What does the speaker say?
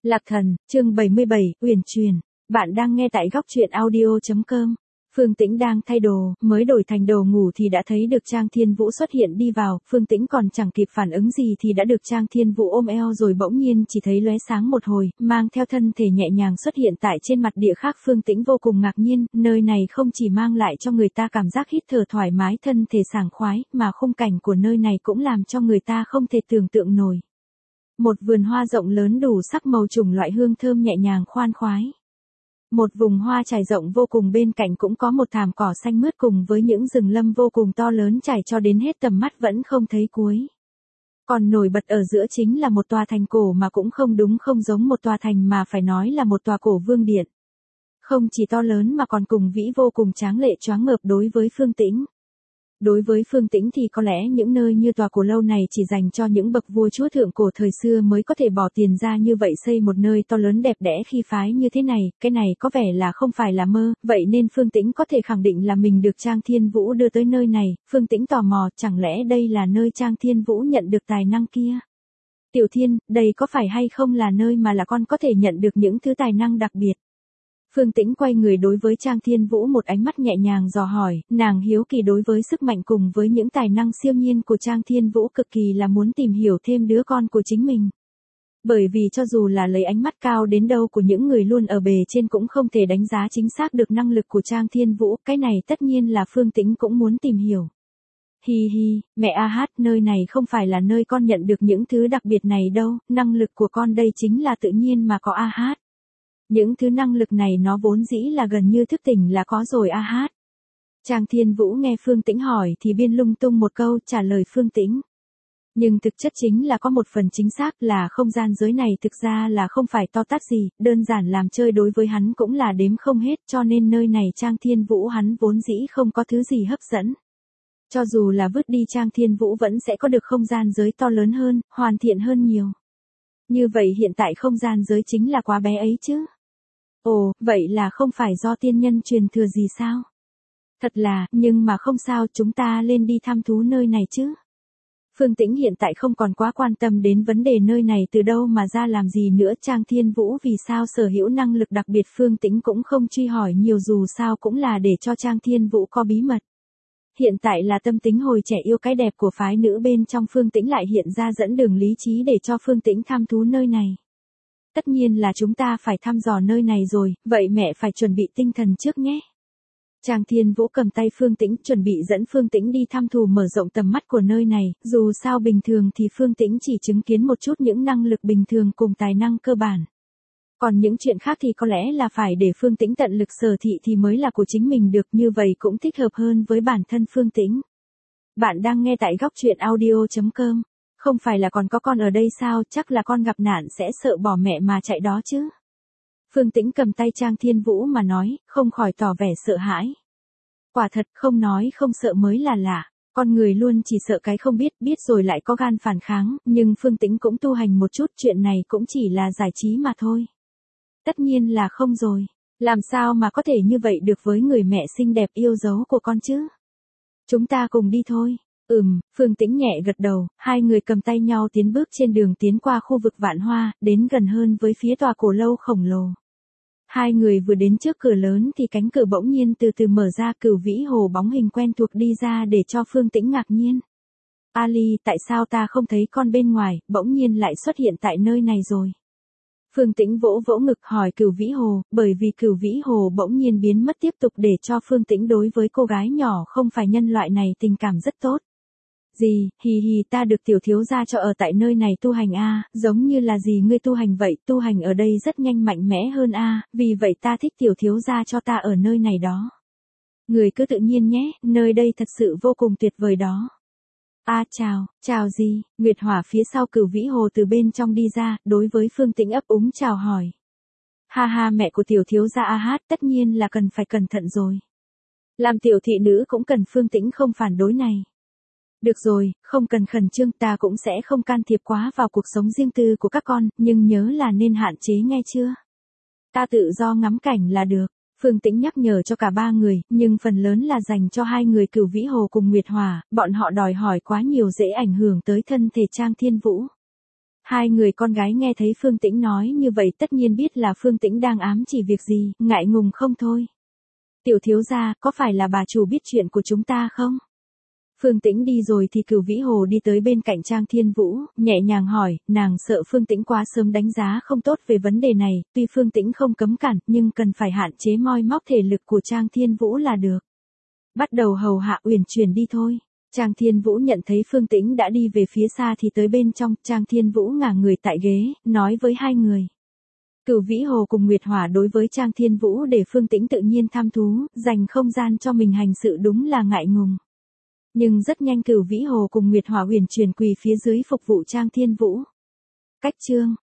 Lạc Thần, chương 77, Uyển Truyền. Bạn đang nghe tại góc truyện audio.com. Phương Tĩnh đang thay đồ, mới đổi thành đồ ngủ thì đã thấy được Trang Thiên Vũ xuất hiện đi vào, Phương Tĩnh còn chẳng kịp phản ứng gì thì đã được Trang Thiên Vũ ôm eo rồi bỗng nhiên chỉ thấy lóe sáng một hồi, mang theo thân thể nhẹ nhàng xuất hiện tại trên mặt địa khác. Phương Tĩnh vô cùng ngạc nhiên, nơi này không chỉ mang lại cho người ta cảm giác hít thở thoải mái thân thể sảng khoái, mà khung cảnh của nơi này cũng làm cho người ta không thể tưởng tượng nổi. Một vườn hoa rộng lớn đủ sắc màu chủng loại hương thơm nhẹ nhàng khoan khoái. Một vùng hoa trải rộng vô cùng, bên cạnh cũng có một thảm cỏ xanh mướt cùng với những rừng lâm vô cùng to lớn trải cho đến hết tầm mắt vẫn không thấy cuối. Còn nổi bật ở giữa chính là một tòa thành cổ mà cũng không giống một tòa thành mà phải nói là một tòa cổ vương điện. Không chỉ to lớn mà còn cùng vĩ vô cùng tráng lệ choáng ngợp đối với Phương Tĩnh. Đối với Phương Tĩnh thì có lẽ những nơi như tòa cổ lâu này chỉ dành cho những bậc vua chúa thượng cổ thời xưa mới có thể bỏ tiền ra như vậy xây một nơi to lớn đẹp đẽ khí phái như thế này, cái này có vẻ là không phải là mơ, vậy nên Phương Tĩnh có thể khẳng định là mình được Trang Thiên Vũ đưa tới nơi này. Phương Tĩnh tò mò, chẳng lẽ đây là nơi Trang Thiên Vũ nhận được tài năng kia? Tiểu Thiên, đây có phải hay không là nơi mà là con có thể nhận được những thứ tài năng đặc biệt? Phương Tĩnh quay người đối với Trang Thiên Vũ một ánh mắt nhẹ nhàng dò hỏi, nàng hiếu kỳ đối với sức mạnh cùng với những tài năng siêu nhiên của Trang Thiên Vũ, cực kỳ là muốn tìm hiểu thêm đứa con của chính mình. Bởi vì cho dù là lấy ánh mắt cao đến đâu của những người luôn ở bề trên cũng không thể đánh giá chính xác được năng lực của Trang Thiên Vũ, cái này tất nhiên là Phương Tĩnh cũng muốn tìm hiểu. Hi hi, mẹ a hát, nơi này không phải là nơi con nhận được những thứ đặc biệt này đâu, năng lực của con đây chính là tự nhiên mà có a hát. Những thứ năng lực này nó vốn dĩ là gần như thức tỉnh là có rồi a hát. Trang Thiên Vũ nghe Phương Tĩnh hỏi thì biên lung tung một câu trả lời Phương Tĩnh. Nhưng thực chất chính là có một phần chính xác là không gian giới này thực ra là không phải to tát gì, đơn giản làm chơi đối với hắn cũng là đếm không hết, cho nên nơi này Trang Thiên Vũ hắn vốn dĩ không có thứ gì hấp dẫn. Cho dù là vứt đi Trang Thiên Vũ vẫn sẽ có được không gian giới to lớn hơn, hoàn thiện hơn nhiều. Như vậy hiện tại không gian giới chính là quá bé ấy chứ. Ồ, vậy là không phải do tiên nhân truyền thừa gì sao? Thật là, nhưng mà không sao, chúng ta lên đi thăm thú nơi này chứ. Phương Tĩnh hiện tại không còn quá quan tâm đến vấn đề nơi này từ đâu mà ra làm gì nữa. Trang Thiên Vũ vì sao sở hữu năng lực đặc biệt Phương Tĩnh cũng không truy hỏi nhiều, dù sao cũng là để cho Trang Thiên Vũ có bí mật. Hiện tại là tâm tính hồi trẻ yêu cái đẹp của phái nữ bên trong Phương Tĩnh lại hiện ra dẫn đường lý trí để cho Phương Tĩnh thăm thú nơi này. Tất nhiên là chúng ta phải thăm dò nơi này rồi, vậy mẹ phải chuẩn bị tinh thần trước nhé. Trang Thiên Vũ cầm tay Phương Tĩnh chuẩn bị dẫn Phương Tĩnh đi thăm thú mở rộng tầm mắt của nơi này, dù sao bình thường thì Phương Tĩnh chỉ chứng kiến một chút những năng lực bình thường cùng tài năng cơ bản. Còn những chuyện khác thì có lẽ là phải để Phương Tĩnh tận lực sở thị thì mới là của chính mình được, như vậy cũng thích hợp hơn với bản thân Phương Tĩnh. Bạn đang nghe tại góc truyện audio.com. Không phải là còn có con ở đây sao, chắc là con gặp nạn sẽ sợ bỏ mẹ mà chạy đó chứ. Phương Tĩnh cầm tay Trang Thiên Vũ mà nói, không khỏi tỏ vẻ sợ hãi. Quả thật, không nói không sợ mới là lạ, con người luôn chỉ sợ cái không biết, biết rồi lại có gan phản kháng, nhưng Phương Tĩnh cũng tu hành một chút, chuyện này cũng chỉ là giải trí mà thôi. Tất nhiên là không rồi, làm sao mà có thể như vậy được với người mẹ xinh đẹp yêu dấu của con chứ. Chúng ta cùng đi thôi. Phương Tĩnh nhẹ gật đầu, hai người cầm tay nhau tiến bước trên đường tiến qua khu vực vạn hoa, đến gần hơn với phía tòa cổ lâu khổng lồ. Hai người vừa đến trước cửa lớn thì cánh cửa bỗng nhiên từ từ mở ra, Cửu Vĩ Hồ bóng hình quen thuộc đi ra để cho Phương Tĩnh ngạc nhiên. Ali, tại sao ta không thấy con bên ngoài, bỗng nhiên lại xuất hiện tại nơi này rồi? Phương Tĩnh vỗ vỗ ngực hỏi Cửu Vĩ Hồ, bởi vì Cửu Vĩ Hồ bỗng nhiên biến mất tiếp tục để cho Phương Tĩnh đối với cô gái nhỏ không phải nhân loại này tình cảm rất tốt. Gì, hì hì, ta được tiểu thiếu gia cho ở tại nơi này tu hành a, giống như là gì ngươi tu hành vậy, tu hành ở đây rất nhanh mạnh mẽ hơn a, vì vậy ta thích tiểu thiếu gia cho ta ở nơi này đó. Người cứ tự nhiên nhé, nơi đây thật sự vô cùng tuyệt vời đó. Chào gì, Nguyệt Hỏa phía sau Cửu Vĩ Hồ từ bên trong đi ra, đối với Phương Tĩnh ấp úng chào hỏi. Ha ha, mẹ của tiểu thiếu gia a hát, tất nhiên là cần phải cẩn thận rồi. Làm tiểu thị nữ cũng cần, Phương Tĩnh không phản đối này. Được rồi, không cần khẩn trương, ta cũng sẽ không can thiệp quá vào cuộc sống riêng tư của các con, nhưng nhớ là nên hạn chế nghe chưa? Ta tự do ngắm cảnh là được. Phương Tĩnh nhắc nhở cho cả ba người, nhưng phần lớn là dành cho hai người Cửu Vĩ Hồ cùng Nguyệt Hỏa, bọn họ đòi hỏi quá nhiều dễ ảnh hưởng tới thân thể Trang Thiên Vũ. Hai người con gái nghe thấy Phương Tĩnh nói như vậy tất nhiên biết là Phương Tĩnh đang ám chỉ việc gì, ngại ngùng không thôi. Tiểu thiếu gia, có phải là bà chủ biết chuyện của chúng ta không? Phương Tĩnh đi rồi thì Cửu Vĩ Hồ đi tới bên cạnh Trang Thiên Vũ, nhẹ nhàng hỏi, nàng sợ Phương Tĩnh quá sớm đánh giá không tốt về vấn đề này, tuy Phương Tĩnh không cấm cản, nhưng cần phải hạn chế moi móc thể lực của Trang Thiên Vũ là được. Bắt đầu hầu hạ Uyển Chuyển đi thôi. Trang Thiên Vũ nhận thấy Phương Tĩnh đã đi về phía xa thì tới bên trong, Trang Thiên Vũ ngả người tại ghế, nói với hai người. Cửu Vĩ Hồ cùng Nguyệt Hỏa đối với Trang Thiên Vũ để Phương Tĩnh tự nhiên tham thú, dành không gian cho mình hành sự đúng là ngại ngùng. Nhưng rất nhanh Cửu Vĩ Hồ cùng Nguyệt Hỏa Uyển Chuyển quỳ phía dưới phục vụ Trang Thiên Vũ. Cách chương